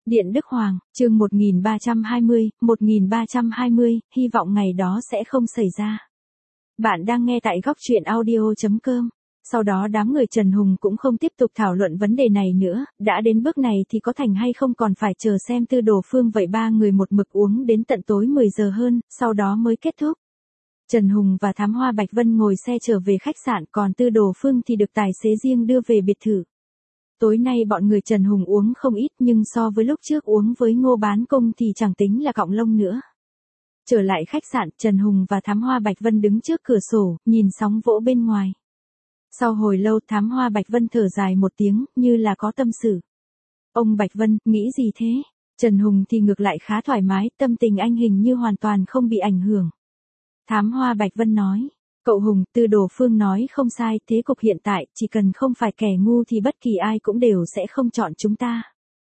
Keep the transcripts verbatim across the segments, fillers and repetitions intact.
Điện Đức Hoàng, chương một nghìn ba trăm hai mươi, một nghìn ba trăm hai mươi, hy vọng ngày đó sẽ không xảy ra. Bạn đang nghe tại góc truyện audio chấm com. Sau đó đám người Trần Hùng cũng không tiếp tục thảo luận vấn đề này nữa, đã đến bước này thì có thành hay không còn phải chờ xem Tư Đồ Phương. Vậy ba người một mực uống đến tận tối mười giờ hơn, sau đó mới kết thúc. Trần Hùng và Thám Hoa Bạch Vân ngồi xe trở về khách sạn, còn Tư Đồ Phương thì được tài xế riêng đưa về biệt thự. Tối nay bọn người Trần Hùng uống không ít, nhưng so với lúc trước uống với Ngô Bán Công thì chẳng tính là cọng lông nữa. Trở lại khách sạn, Trần Hùng và Thám Hoa Bạch Vân đứng trước cửa sổ, nhìn sóng vỗ bên ngoài. Sau hồi lâu, Thám Hoa Bạch Vân thở dài một tiếng, như là có tâm sự. Ông Bạch Vân, nghĩ gì thế? Trần Hùng thì ngược lại khá thoải mái, tâm tình anh hình như hoàn toàn không bị ảnh hưởng. Thám Hoa Bạch Vân nói, cậu Hùng, Tư Đồ Phương nói không sai, thế cục hiện tại, chỉ cần không phải kẻ ngu thì bất kỳ ai cũng đều sẽ không chọn chúng ta.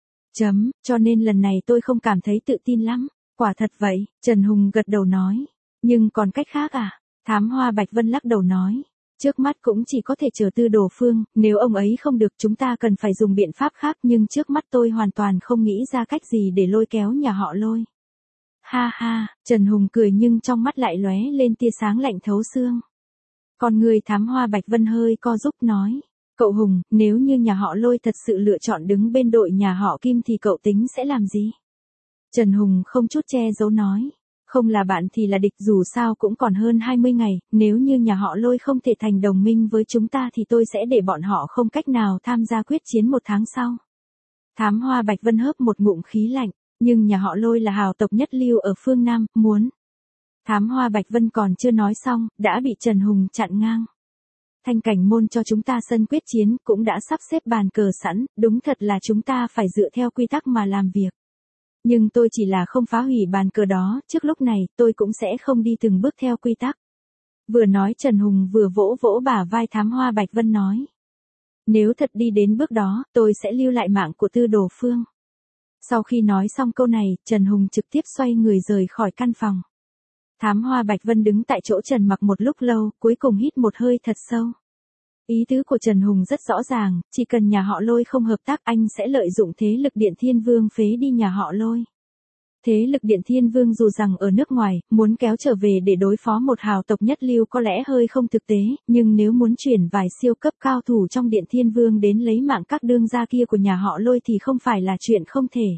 Chấm, cho nên lần này tôi không cảm thấy tự tin lắm. Quả thật vậy, Trần Hùng gật đầu nói. Nhưng còn cách khác à? Thám Hoa Bạch Vân lắc đầu nói. Trước mắt cũng chỉ có thể chờ Tư Đồ Phương, nếu ông ấy không được chúng ta cần phải dùng biện pháp khác, nhưng trước mắt tôi hoàn toàn không nghĩ ra cách gì để lôi kéo nhà họ Lôi. Ha ha, Trần Hùng cười nhưng trong mắt lại lóe lên tia sáng lạnh thấu xương. Còn người Thám Hoa Bạch Vân hơi co rúm nói. Cậu Hùng, nếu như nhà họ Lôi thật sự lựa chọn đứng bên đội nhà họ Kim thì cậu tính sẽ làm gì? Trần Hùng không chút che giấu nói. Không là bạn thì là địch, dù sao cũng còn hơn hai mươi ngày, nếu như nhà họ Lôi không thể thành đồng minh với chúng ta thì tôi sẽ để bọn họ không cách nào tham gia quyết chiến một tháng sau. Thám Hoa Bạch Vân hớp một ngụm khí lạnh, nhưng nhà họ Lôi là hào tộc nhất lưu ở phương Nam, muốn. Thám Hoa Bạch Vân còn chưa nói xong, đã bị Trần Hùng chặn ngang. Thanh Cảnh Môn cho chúng ta sân quyết chiến, cũng đã sắp xếp bàn cờ sẵn, đúng thật là chúng ta phải dựa theo quy tắc mà làm việc. Nhưng tôi chỉ là không phá hủy bàn cờ đó, trước lúc này, tôi cũng sẽ không đi từng bước theo quy tắc. Vừa nói Trần Hùng vừa vỗ vỗ bả vai Thám Hoa Bạch Vân nói. Nếu thật đi đến bước đó, tôi sẽ lưu lại mạng của Tư Đồ Phương. Sau khi nói xong câu này, Trần Hùng trực tiếp xoay người rời khỏi căn phòng. Thám Hoa Bạch Vân đứng tại chỗ Trần Mặc một lúc lâu, cuối cùng hít một hơi thật sâu. Ý tứ của Trần Hùng rất rõ ràng, chỉ cần nhà họ Lôi không hợp tác, anh sẽ lợi dụng thế lực Điện Thiên Vương phế đi nhà họ Lôi. Thế lực Điện Thiên Vương dù rằng ở nước ngoài, muốn kéo trở về để đối phó một hào tộc nhất lưu có lẽ hơi không thực tế, nhưng nếu muốn chuyển vài siêu cấp cao thủ trong Điện Thiên Vương đến lấy mạng các đương gia kia của nhà họ Lôi thì không phải là chuyện không thể.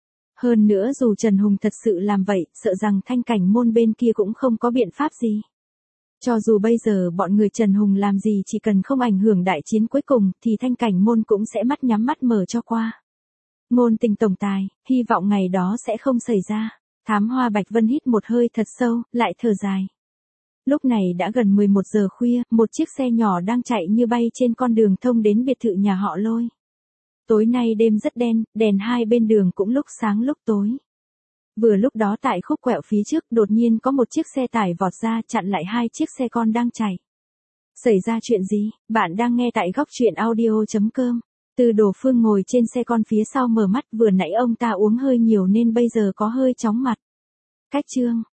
Hơn nữa dù Trần Hùng thật sự làm vậy, sợ rằng Thanh Cảnh Môn bên kia cũng không có biện pháp gì. Cho dù bây giờ bọn người Trần Hùng làm gì chỉ cần không ảnh hưởng đại chiến cuối cùng, thì Thanh Cảnh Môn cũng sẽ mắt nhắm mắt mở cho qua. Ngôn Tình tổng tài, hy vọng ngày đó sẽ không xảy ra. Thám Hoa Bạch Vân hít một hơi thật sâu, lại thở dài. Lúc này đã gần mười một giờ khuya, một chiếc xe nhỏ đang chạy như bay trên con đường thông đến biệt thự nhà họ Lôi. Tối nay đêm rất đen, đèn hai bên đường cũng lúc sáng lúc tối. Vừa lúc đó tại khúc quẹo phía trước, đột nhiên có một chiếc xe tải vọt ra chặn lại hai chiếc xe con đang chạy. Xảy ra chuyện gì? Bạn đang nghe tại góc truyện audio chấm com. Tư Đồ Phương ngồi trên xe con phía sau mở mắt, vừa nãy ông ta uống hơi nhiều nên bây giờ có hơi chóng mặt. Cách chương,